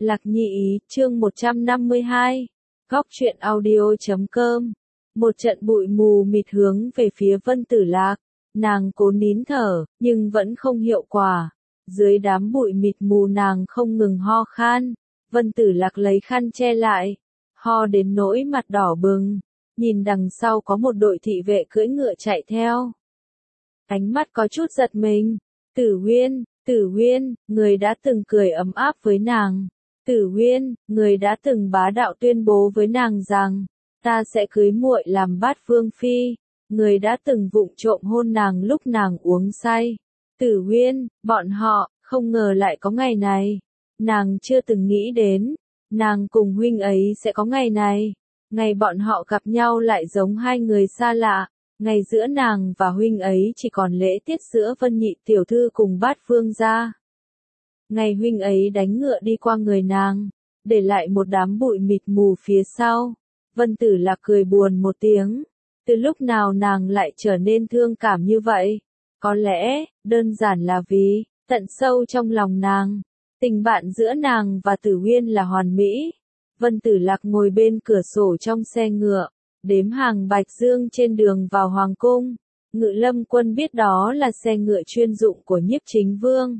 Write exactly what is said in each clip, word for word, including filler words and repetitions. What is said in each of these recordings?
Lạc Nhi ý, chương một trăm năm mươi hai. Góc truyện audio chấm com. Một trận bụi mù mịt hướng về phía Vân Tử Lạc. Nàng cố nín thở, nhưng vẫn không hiệu quả. Dưới đám bụi mịt mù nàng không ngừng ho khan. Vân Tử Lạc lấy khăn che lại. Ho đến nỗi mặt đỏ bừng. Nhìn đằng sau có một đội thị vệ cưỡi ngựa chạy theo. Ánh mắt có chút giật mình. Tử Huyên, Tử Huyên, người đã từng cười ấm áp với nàng. Tử Huyên, người đã từng bá đạo tuyên bố với nàng rằng, ta sẽ cưới muội làm bát vương phi. Người đã từng vụng trộm hôn nàng lúc nàng uống say. Tử Huyên, bọn họ, không ngờ lại có ngày này. Nàng chưa từng nghĩ đến, nàng cùng huynh ấy sẽ có ngày này. Ngày bọn họ gặp nhau lại giống hai người xa lạ. Ngày giữa nàng và huynh ấy chỉ còn lễ tiết giữa Vân Nhị tiểu thư cùng bát vương gia. Ngày huynh ấy đánh ngựa đi qua người nàng, để lại một đám bụi mịt mù phía sau. Vân Tử Lạc cười buồn một tiếng. Từ lúc nào nàng lại trở nên thương cảm như vậy? Có lẽ, đơn giản là vì, tận sâu trong lòng nàng, tình bạn giữa nàng và Tử Huyên là hoàn mỹ. Vân Tử Lạc ngồi bên cửa sổ trong xe ngựa, đếm hàng bạch dương trên đường vào Hoàng Cung. Ngự Lâm Quân biết đó là xe ngựa chuyên dụng của Nhiếp Chính Vương.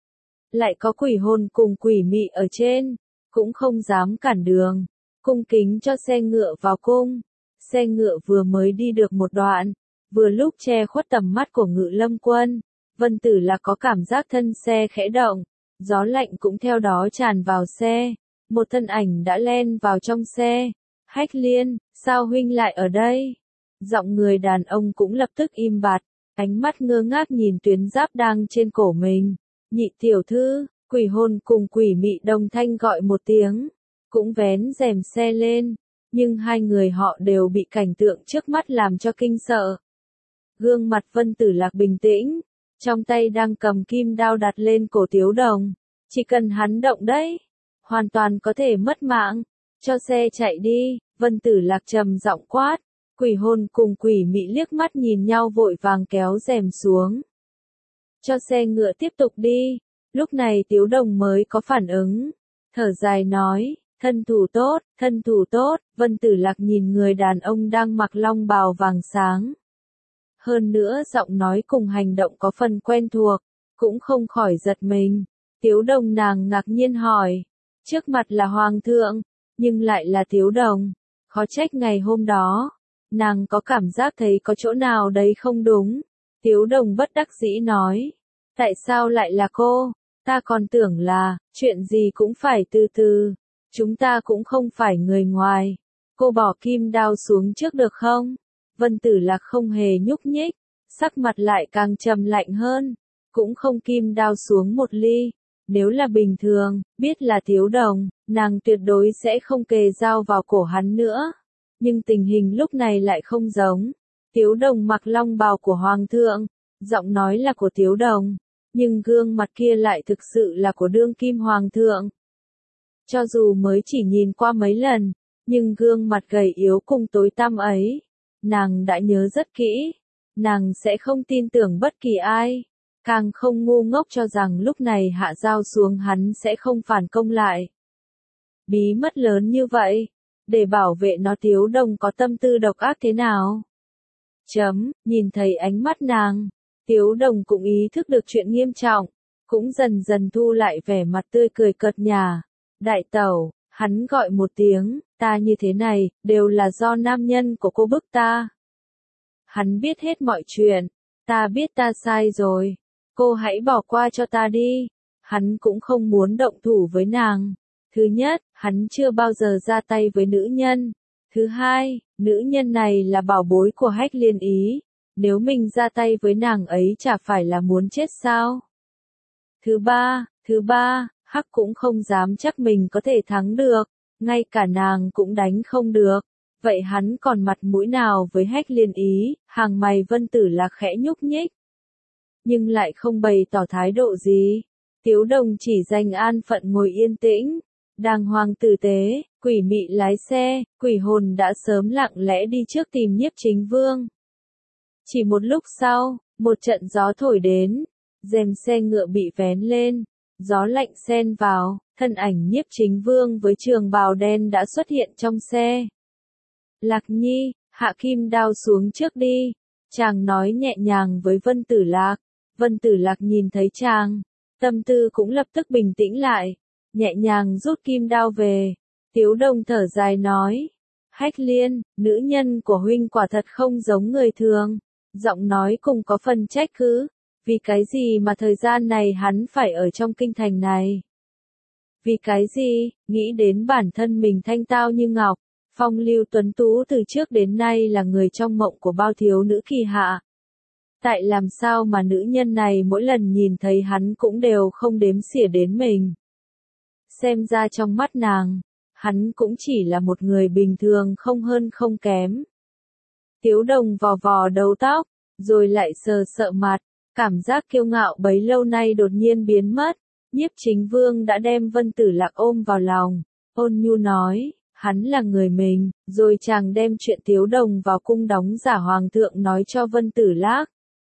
Lại có quỷ hồn cùng quỷ mị ở trên, cũng không dám cản đường, cung kính cho xe ngựa vào cung. Xe ngựa vừa mới đi được một đoạn, vừa lúc che khuất tầm mắt của Ngự Lâm Quân. Vân Tử Lạc có cảm giác thân xe khẽ động, gió lạnh cũng theo đó tràn vào xe. Một thân ảnh đã len vào trong xe. Hách Liên, sao huynh lại ở đây? Giọng người đàn ông cũng lập tức im bặt, ánh mắt ngơ ngác nhìn tuyến giáp đang trên cổ mình. Nhị tiểu thư, quỷ hồn cùng quỷ mị đồng thanh gọi một tiếng, cũng vén rèm xe lên, nhưng hai người họ đều bị cảnh tượng trước mắt làm cho kinh sợ. Gương mặt Vân Tử Lạc bình tĩnh, trong tay đang cầm kim đao đặt lên cổ Tiếu Đồng, chỉ cần hắn động đấy, hoàn toàn có thể mất mạng. Cho xe chạy đi, Vân Tử Lạc trầm giọng quát. Quỷ hồn cùng quỷ mị liếc mắt nhìn nhau vội vàng kéo rèm xuống. Cho xe ngựa tiếp tục đi. Lúc này Tiếu Đồng mới có phản ứng. Thở dài nói, thân thủ tốt, thân thủ tốt. Vân Tử Lạc nhìn người đàn ông đang mặc long bào vàng sáng. Hơn nữa giọng nói cùng hành động có phần quen thuộc, cũng không khỏi giật mình. Tiếu Đồng nàng ngạc nhiên hỏi, trước mặt là Hoàng thượng, nhưng lại là Tiếu Đồng. Khó trách ngày hôm đó, nàng có cảm giác thấy có chỗ nào đấy không đúng. Tiếu Đồng bất đắc dĩ nói, tại sao lại là cô? Ta còn tưởng là, chuyện gì cũng phải từ từ. Chúng ta cũng không phải người ngoài. Cô bỏ kim đao xuống trước được không? Vân Tử Lạc không hề nhúc nhích, sắc mặt lại càng trầm lạnh hơn. Cũng không kim đao xuống một ly. Nếu là bình thường, biết là Tiếu Đồng, nàng tuyệt đối sẽ không kề dao vào cổ hắn nữa. Nhưng tình hình lúc này lại không giống. Tiếu Đồng mặc long bào của Hoàng thượng, giọng nói là của Tiếu Đồng, nhưng gương mặt kia lại thực sự là của đương kim Hoàng thượng. Cho dù mới chỉ nhìn qua mấy lần, nhưng gương mặt gầy yếu cùng tối tăm ấy, nàng đã nhớ rất kỹ. Nàng sẽ không tin tưởng bất kỳ ai. Càng không ngu ngốc cho rằng lúc này hạ dao xuống hắn sẽ không phản công lại. Bí mật lớn như vậy, để bảo vệ nó Tiếu Đồng có tâm tư độc ác thế nào? Chấm, nhìn thấy ánh mắt nàng, Tiếu Đồng cũng ý thức được chuyện nghiêm trọng, cũng dần dần thu lại vẻ mặt tươi cười cợt nhả. Đại tẩu, hắn gọi một tiếng, ta như thế này, đều là do nam nhân của cô bức ta. Hắn biết hết mọi chuyện, ta biết ta sai rồi. Cô hãy bỏ qua cho ta đi. Hắn cũng không muốn động thủ với nàng. Thứ nhất, hắn chưa bao giờ ra tay với nữ nhân. Thứ hai, nữ nhân này là bảo bối của Hách Liên ý. Nếu mình ra tay với nàng ấy chả phải là muốn chết sao? Thứ ba, thứ ba, Hắc cũng không dám chắc mình có thể thắng được. Ngay cả nàng cũng đánh không được. Vậy hắn còn mặt mũi nào với Hách Liên ý? Hàng mày Vân Tử Lạc khẽ nhúc nhích, nhưng lại không bày tỏ thái độ gì. Tiếu Đồng chỉ dành an phận ngồi yên tĩnh, đàng hoàng tử tế. Quỷ mị lái xe, quỷ hồn đã sớm lặng lẽ đi trước tìm Nhiếp Chính Vương. Chỉ một lúc sau, một trận gió thổi đến, rèm xe ngựa bị vén lên, Gió lạnh xen vào, thân ảnh Nhiếp Chính Vương với trường bào đen đã xuất hiện trong xe. Lạc Nhi, hạ kim đao xuống trước đi. Chàng nói nhẹ nhàng với Vân Tử Lạc. Vân Tử Lạc nhìn thấy chàng, tâm tư cũng lập tức bình tĩnh lại, nhẹ nhàng rút kim đao về. Tiếu Đông thở dài nói, Hách Liên, nữ nhân của huynh quả thật không giống người thường. Giọng nói cùng có phần trách cứ, vì cái gì mà thời gian này hắn phải ở trong kinh thành này? Vì cái gì, nghĩ đến bản thân mình thanh tao như ngọc, phong lưu tuấn tú từ trước đến nay là người trong mộng của bao thiếu nữ kỳ hạ. Tại làm sao mà nữ nhân này mỗi lần nhìn thấy hắn cũng đều không đếm xỉa đến mình. Xem ra trong mắt nàng, hắn cũng chỉ là một người bình thường không hơn không kém. Tiếu Đồng vò vò đầu tóc, rồi lại sờ sợ mặt, cảm giác kiêu ngạo bấy lâu nay đột nhiên biến mất. Nhiếp Chính Vương đã đem Vân Tử Lạc ôm vào lòng, ôn nhu nói, hắn là người mình, rồi chàng đem chuyện Tiếu Đồng vào cung đóng giả hoàng thượng nói cho Vân Tử Lạc.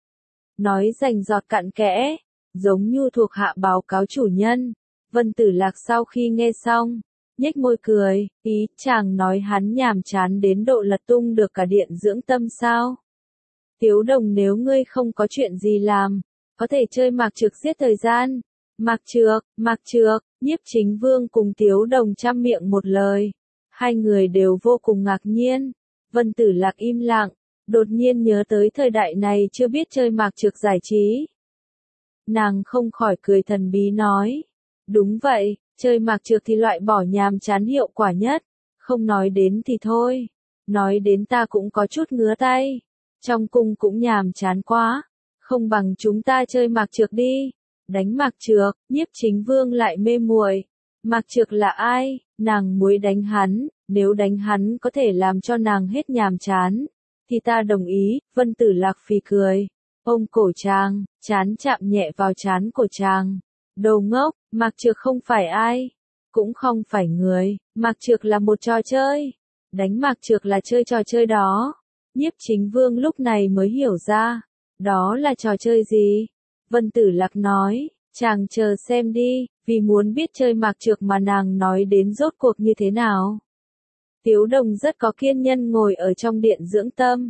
Nói rành giọt cặn kẽ, giống như thuộc hạ báo cáo chủ nhân. Vân Tử Lạc sau khi nghe xong, nhếch môi cười, ý chàng nói hắn nhàm chán đến độ lật tung được cả điện dưỡng tâm sao? Tiếu Đồng, nếu ngươi không có chuyện gì làm, có thể chơi mạc trược giết thời gian. Mạc trược, mạc trược, Nhiếp Chính Vương cùng Tiếu Đồng trăm miệng một lời. Hai người đều vô cùng ngạc nhiên. Vân Tử Lạc im lặng, đột nhiên nhớ tới thời đại này chưa biết chơi mạc trược giải trí. Nàng không khỏi cười thần bí nói, đúng vậy, chơi mạc trược thì loại bỏ nhàm chán hiệu quả nhất. Không nói đến thì thôi, nói đến ta cũng có chút ngứa tay. Trong cung cũng nhàm chán quá, không bằng chúng ta chơi mạc trược đi. Đánh mạc trược, Nhiếp Chính Vương lại mê muội. Mạc trược là ai? Nàng muốn đánh hắn, nếu đánh hắn có thể làm cho nàng hết nhàm chán, thì ta đồng ý. Vân Tử Lạc phì cười, ôm cổ chàng, chán chạm nhẹ vào chán của chàng. Đồ ngốc, mạc trược không phải ai, cũng không phải người, mạc trược là một trò chơi. Đánh mạc trược là chơi trò chơi đó. Nhiếp Chính Vương lúc này mới hiểu ra, đó là trò chơi gì? Vân Tử Lạc nói, chàng chờ xem đi, vì muốn biết chơi mạc trược mà nàng nói đến rốt cuộc như thế nào. Tiếu Đồng rất có kiên nhẫn ngồi ở trong điện dưỡng tâm,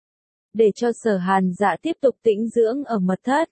để cho Sở Hàn Dạ tiếp tục tĩnh dưỡng ở mật thất.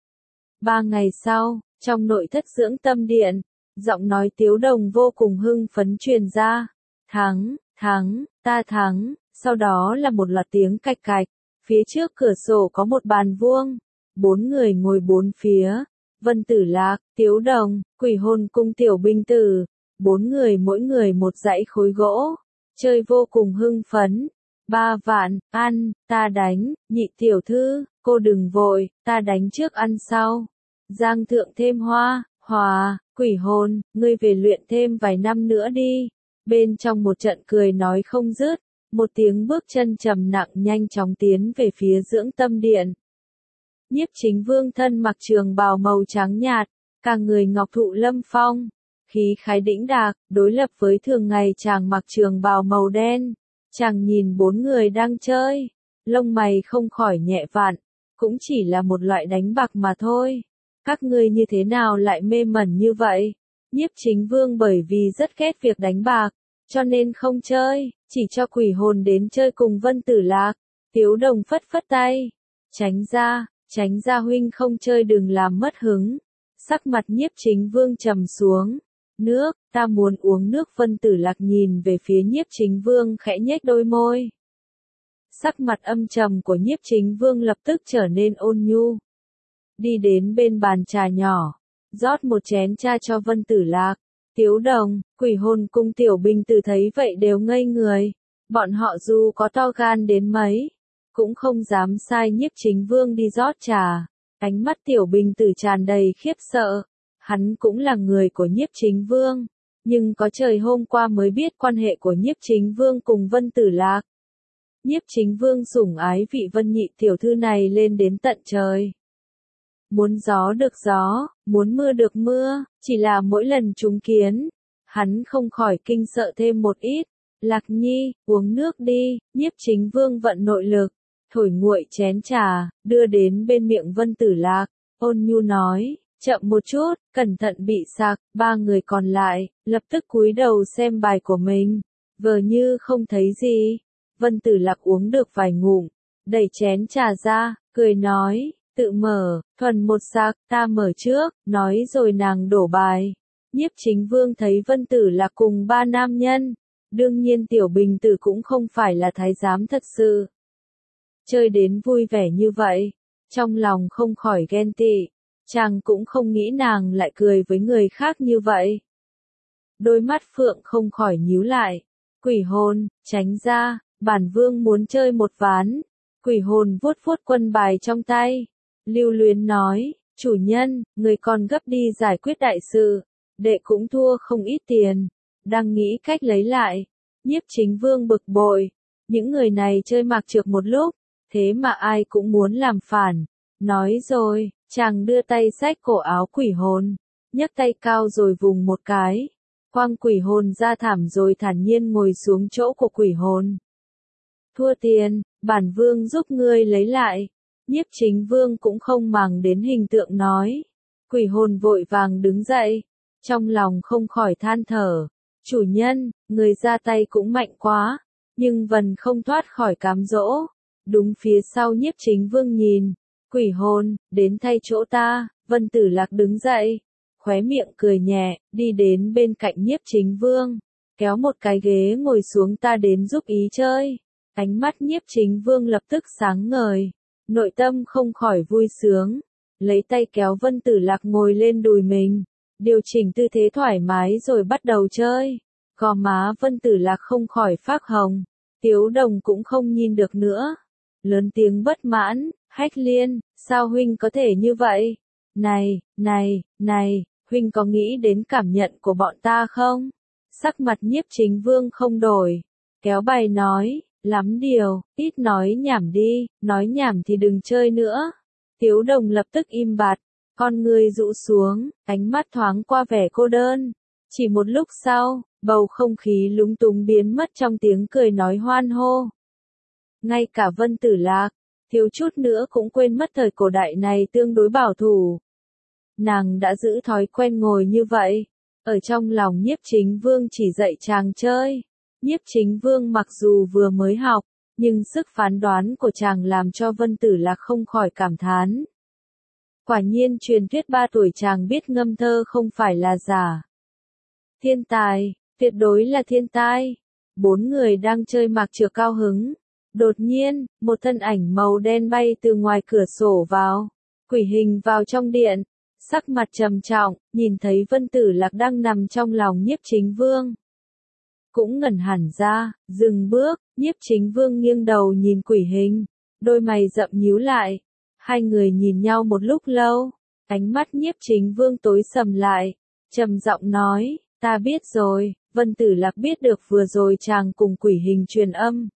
Ba ngày sau, trong nội thất dưỡng tâm điện, giọng nói Tiếu Đồng vô cùng hưng phấn truyền ra, thắng, thắng, ta thắng. Sau đó là một loạt tiếng cạch cạch, phía trước cửa sổ có một bàn vuông, bốn người ngồi bốn phía, Vân Tử Lạc, Tiếu Đồng, Quỷ Hồn cung tiểu binh tử, bốn người mỗi người một dãy khối gỗ, chơi vô cùng hưng phấn. Ba vạn, ăn, ta đánh, nhị tiểu thư, cô đừng vội, ta đánh trước ăn sau. Giang thượng thêm hoa, hòa, Quỷ Hồn, ngươi về luyện thêm vài năm nữa đi. Bên trong một trận cười nói không dứt. Một tiếng bước chân trầm nặng nhanh chóng tiến về phía dưỡng tâm điện. Nhiếp Chính Vương thân mặc trường bào màu trắng nhạt, cả người ngọc thụ lâm phong, khí khái đĩnh đạc, đối lập với thường ngày chàng mặc trường bào màu đen. Chàng nhìn bốn người đang chơi, lông mày không khỏi nhẹ vặn, cũng chỉ là một loại đánh bạc mà thôi. Các ngươi như thế nào lại mê mẩn như vậy? Nhiếp Chính Vương bởi vì rất ghét việc đánh bạc, cho nên không chơi, chỉ cho Quỷ Hồn đến chơi cùng Vân Tử Lạc. Tiếu Đồng phất phất tay, tránh ra, tránh ra huynh không chơi đừng làm mất hứng. Sắc mặt Nhiếp Chính Vương trầm xuống, nước, ta muốn uống nước. Vân Tử Lạc nhìn về phía Nhiếp Chính Vương khẽ nhếch đôi môi. Sắc mặt âm trầm của Nhiếp Chính Vương lập tức trở nên ôn nhu. Đi đến bên bàn trà nhỏ, rót một chén trà cho Vân Tử Lạc. Tiếu Đồng, Quỷ Hồn cung tiểu binh tử thấy vậy đều ngây người. Bọn họ dù có to gan đến mấy, cũng không dám sai Nhiếp Chính Vương đi rót trà. Ánh mắt tiểu binh tử tràn đầy khiếp sợ. Hắn cũng là người của Nhiếp Chính Vương, nhưng có trời hôm qua mới biết quan hệ của Nhiếp Chính Vương cùng Vân Tử Lạc. Nhiếp Chính Vương sủng ái vị Vân nhị tiểu thư này lên đến tận trời. Muốn gió được gió, muốn mưa được mưa, chỉ là mỗi lần trúng kiến, hắn không khỏi kinh sợ thêm một ít. Lạc Nhi, uống nước đi. Nhiếp Chính Vương vận nội lực, thổi nguội chén trà, đưa đến bên miệng Vân Tử Lạc, ôn nhu nói, Chậm một chút, cẩn thận bị sặc, ba người còn lại, lập tức cúi đầu xem bài của mình, vờ như không thấy gì. Vân Tử Lạc uống được vài ngụm, đẩy chén trà ra, cười nói, tự mở, thuần một sạc, ta mở trước, nói rồi nàng đổ bài. Nhiếp Chính Vương thấy Vân Tử Lạc cùng ba nam nhân, đương nhiên Tiểu Bình Tử cũng không phải là thái giám thật sự. Chơi đến vui vẻ như vậy, trong lòng không khỏi ghen tị, chàng cũng không nghĩ nàng lại cười với người khác như vậy. Đôi mắt Phượng không khỏi nhíu lại, quỷ hồn, tránh ra, bản vương muốn chơi một ván. Quỷ hồn vuốt vuốt quân bài trong tay, lưu luyến nói, chủ nhân, người còn gấp đi giải quyết đại sự, đệ cũng thua không ít tiền, đang nghĩ cách lấy lại. Nhiếp Chính Vương bực bội, những người này chơi mạc trược một lúc, thế mà ai cũng muốn làm phản. Nói rồi, chàng đưa tay xách cổ áo quỷ hồn, nhấc tay cao rồi vùng một cái, quăng quỷ hồn ra thảm rồi thản nhiên ngồi xuống chỗ của quỷ hồn. Thua tiền, bản vương giúp ngươi lấy lại. Nhiếp Chính Vương cũng không màng đến hình tượng nói. Quỷ hồn vội vàng đứng dậy, trong lòng không khỏi than thở. Chủ nhân, người ra tay cũng mạnh quá, nhưng vẫn không thoát khỏi cám dỗ. Đúng phía sau Nhiếp Chính Vương nhìn, quỷ hồn, đến thay chỗ ta. Vân Tử Lạc đứng dậy, khóe miệng cười nhẹ, đi đến bên cạnh Nhiếp Chính Vương, kéo một cái ghế ngồi xuống, ta đến giúp ý chơi. Ánh mắt Nhiếp Chính Vương lập tức sáng ngời, nội tâm không khỏi vui sướng, lấy tay kéo Vân Tử Lạc ngồi lên đùi mình, điều chỉnh tư thế thoải mái rồi bắt đầu chơi. Gò má Vân Tử Lạc không khỏi phác hồng, Tiếu Đồng cũng không nhìn được nữa, lớn tiếng bất mãn, Hách Liên, sao huynh có thể như vậy? Này, này, này, huynh có nghĩ đến cảm nhận của bọn ta không? Sắc mặt Nhiếp Chính Vương không đổi, kéo bài nói, lắm điều, ít nói nhảm đi, nói nhảm thì đừng chơi nữa. Tiếu Đồng lập tức im bặt, con người rũ xuống, ánh mắt thoáng qua vẻ cô đơn. Chỉ một lúc sau, bầu không khí lúng túng biến mất trong tiếng cười nói hoan hô. Ngay cả Vân Tử Lạc, thiếu chút nữa cũng quên mất thời cổ đại này tương đối bảo thủ. Nàng đã giữ thói quen ngồi như vậy, ở trong lòng Nhiếp Chính Vương chỉ dạy chàng chơi. Nhiếp Chính Vương mặc dù vừa mới học, nhưng sức phán đoán của chàng làm cho Vân Tử Lạc không khỏi cảm thán. Quả nhiên truyền thuyết ba tuổi chàng biết ngâm thơ không phải là giả. Thiên tài, tuyệt đối là thiên tai. Bốn người đang chơi mạc trược cao hứng. Đột nhiên, một thân ảnh màu đen bay từ ngoài cửa sổ vào. Quỷ hình vào trong điện, sắc mặt trầm trọng, nhìn thấy Vân Tử Lạc đang nằm trong lòng Nhiếp Chính Vương. Cũng ngẩn hẳn ra, dừng bước, Nhiếp Chính Vương nghiêng đầu nhìn quỷ hình, đôi mày rậm nhíu lại. Hai người nhìn nhau một lúc lâu, ánh mắt Nhiếp Chính Vương tối sầm lại, trầm giọng nói, ta biết rồi. Vân Tử Lạc biết được vừa rồi chàng cùng quỷ hình truyền âm,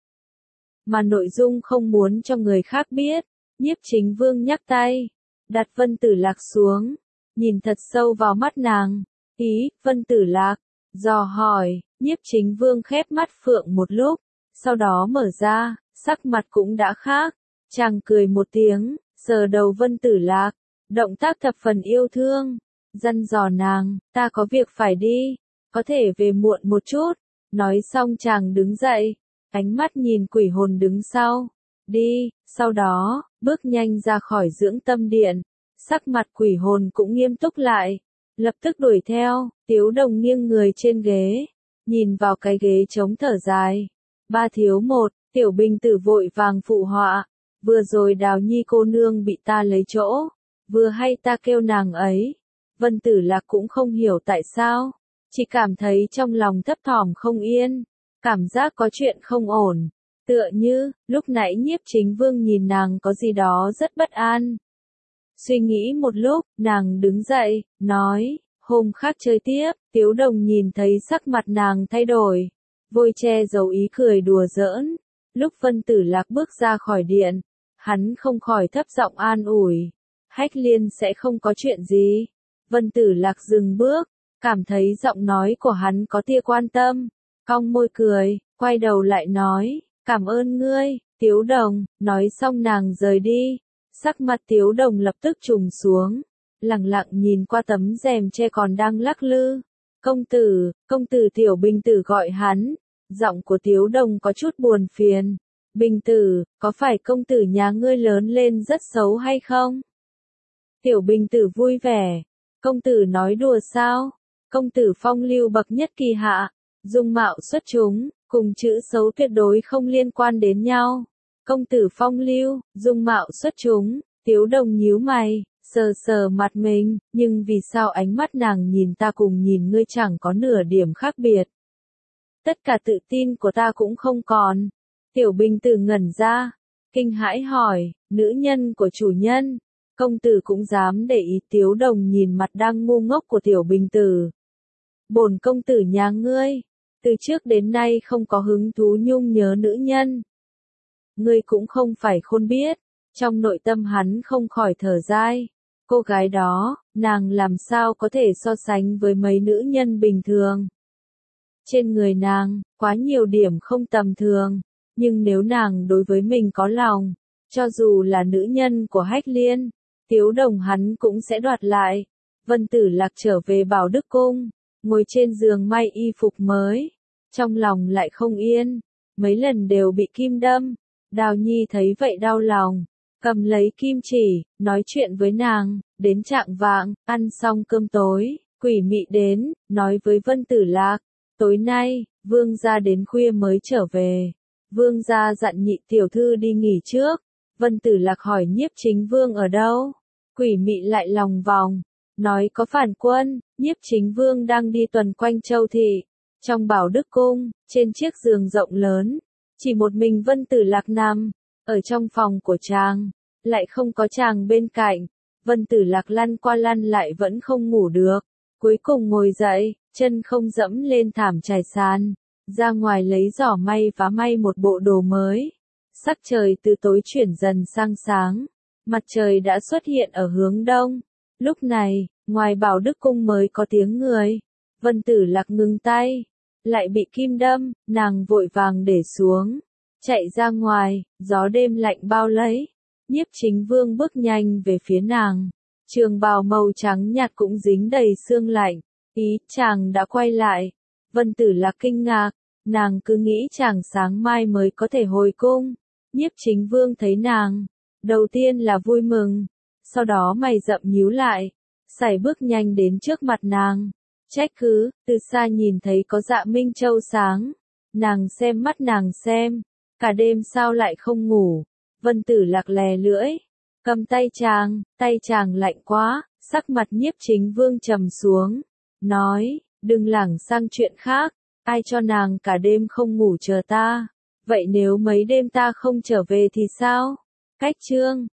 mà nội dung không muốn cho người khác biết. Nhiếp Chính Vương nhắc tay, đặt Vân Tử Lạc xuống, nhìn thật sâu vào mắt nàng. Ý, Vân Tử Lạc, dò hỏi. Nhiếp Chính Vương khép mắt Phượng một lúc, sau đó mở ra, sắc mặt cũng đã khác. Chàng cười một tiếng, sờ đầu Vân Tử Lạc, động tác thập phần yêu thương, dặn dò nàng, ta có việc phải đi, có thể về muộn một chút. Nói xong chàng đứng dậy, ánh mắt nhìn quỷ hồn đứng sau, đi, sau đó, bước nhanh ra khỏi dưỡng tâm điện. Sắc mặt quỷ hồn cũng nghiêm túc lại, lập tức đuổi theo. Tiếu Đồng nghiêng người trên ghế, nhìn vào cái ghế trống thở dài. Ba thiếu một, Tiểu Bình Tử vội vàng phụ họa, vừa rồi Đào Nhi cô nương bị ta lấy chỗ, vừa hay ta kêu nàng ấy. Vân Tử Lạc cũng không hiểu tại sao, chỉ cảm thấy trong lòng thấp thỏm không yên, cảm giác có chuyện không ổn, tựa như, lúc nãy Nhiếp Chính Vương nhìn nàng có gì đó rất bất an. Suy nghĩ một lúc, nàng đứng dậy, nói, hôm khác chơi tiếp. Tiếu Đồng nhìn thấy sắc mặt nàng thay đổi, vội che giấu ý cười đùa giỡn. Lúc Vân Tử Lạc bước ra khỏi điện, hắn không khỏi thấp giọng an ủi, Hách Liên sẽ không có chuyện gì. Vân Tử Lạc dừng bước, cảm thấy giọng nói của hắn có tia quan tâm, cong môi cười, quay đầu lại nói, cảm ơn ngươi, Tiếu Đồng. Nói xong nàng rời đi, sắc mặt Tiếu Đồng lập tức trùng xuống, lặng lặng nhìn qua tấm rèm che còn đang lắc lư. Công tử, công tử Tiểu Bình Tử gọi hắn, giọng của Tiếu Đồng có chút buồn phiền. Bình Tử, có phải công tử nhà ngươi lớn lên rất xấu hay không? Tiểu Bình Tử vui vẻ. Công tử nói đùa sao? Công tử phong lưu bậc nhất kỳ hạ, dung mạo xuất chúng, cùng chữ xấu tuyệt đối không liên quan đến nhau. Công tử phong lưu, dung mạo xuất chúng, Tiếu Đồng nhíu mày, sờ sờ mặt mình, nhưng vì sao ánh mắt nàng nhìn ta cùng nhìn ngươi chẳng có nửa điểm khác biệt? Tất cả tự tin của ta cũng không còn. Tiểu Bình Tử ngẩn ra, kinh hãi hỏi, nữ nhân của chủ nhân, công tử cũng dám để ý? Tiếu Đồng nhìn mặt đang ngu ngốc của Tiểu Bình Tử. Bổn công tử nhà ngươi, từ trước đến nay không có hứng thú nhung nhớ nữ nhân. Ngươi cũng không phải khôn biết, trong nội tâm hắn không khỏi thở dài. Cô gái đó, nàng làm sao có thể so sánh với mấy nữ nhân bình thường. Trên người nàng, quá nhiều điểm không tầm thường, nhưng nếu nàng đối với mình có lòng, cho dù là nữ nhân của Hách Liên, Tiếu Đồng hắn cũng sẽ đoạt lại. Vân Tử Lạc trở về Bảo Đức Cung, ngồi trên giường may y phục mới, trong lòng lại không yên, mấy lần đều bị kim đâm. Đào Nhi thấy vậy đau lòng, cầm lấy kim chỉ, nói chuyện với nàng, đến chạng vạng, ăn xong cơm tối, Quỷ Mị đến, nói với Vân Tử Lạc, tối nay, vương gia đến khuya mới trở về. Vương gia dặn nhị tiểu thư đi nghỉ trước. Vân Tử Lạc hỏi Nhiếp Chính Vương ở đâu? Quỷ Mị lại lòng vòng, nói có phản quân, Nhiếp Chính Vương đang đi tuần quanh Châu Thị. Trong Bảo Đức Cung, trên chiếc giường rộng lớn, chỉ một mình Vân Tử Lạc nằm, ở trong phòng của chàng, lại không có chàng bên cạnh. Vân Tử Lạc lăn qua lăn lại vẫn không ngủ được, cuối cùng ngồi dậy, chân không dẫm lên thảm trải sàn, ra ngoài lấy giỏ may và may một bộ đồ mới. Sắc trời từ tối chuyển dần sang sáng, mặt trời đã xuất hiện ở hướng đông. Lúc này, ngoài Bảo Đức Cung mới có tiếng người. Vân Tử Lạc ngừng tay, lại bị kim đâm, nàng vội vàng để xuống, chạy ra ngoài, gió đêm lạnh bao lấy. Nhiếp Chính Vương bước nhanh về phía nàng, trường bào màu trắng nhạt cũng dính đầy sương lạnh. Ý, chàng đã quay lại. Vân Tử Lạc kinh ngạc, nàng cứ nghĩ chàng sáng mai mới có thể hồi cung. Nhiếp Chính Vương thấy nàng, đầu tiên là vui mừng, sau đó mày rậm nhíu lại, sải bước nhanh đến trước mặt nàng. Trách cứ, từ xa nhìn thấy có Dạ Minh Châu sáng, nàng xem mắt nàng xem, cả đêm sao lại không ngủ. Vân Tử Lạc lè lưỡi, cầm tay chàng, tay chàng lạnh quá, sắc mặt Nhiếp Chính Vương trầm xuống, nói, đừng lảng sang chuyện khác, ai cho nàng cả đêm không ngủ chờ ta, vậy nếu mấy đêm ta không trở về thì sao? Cách chương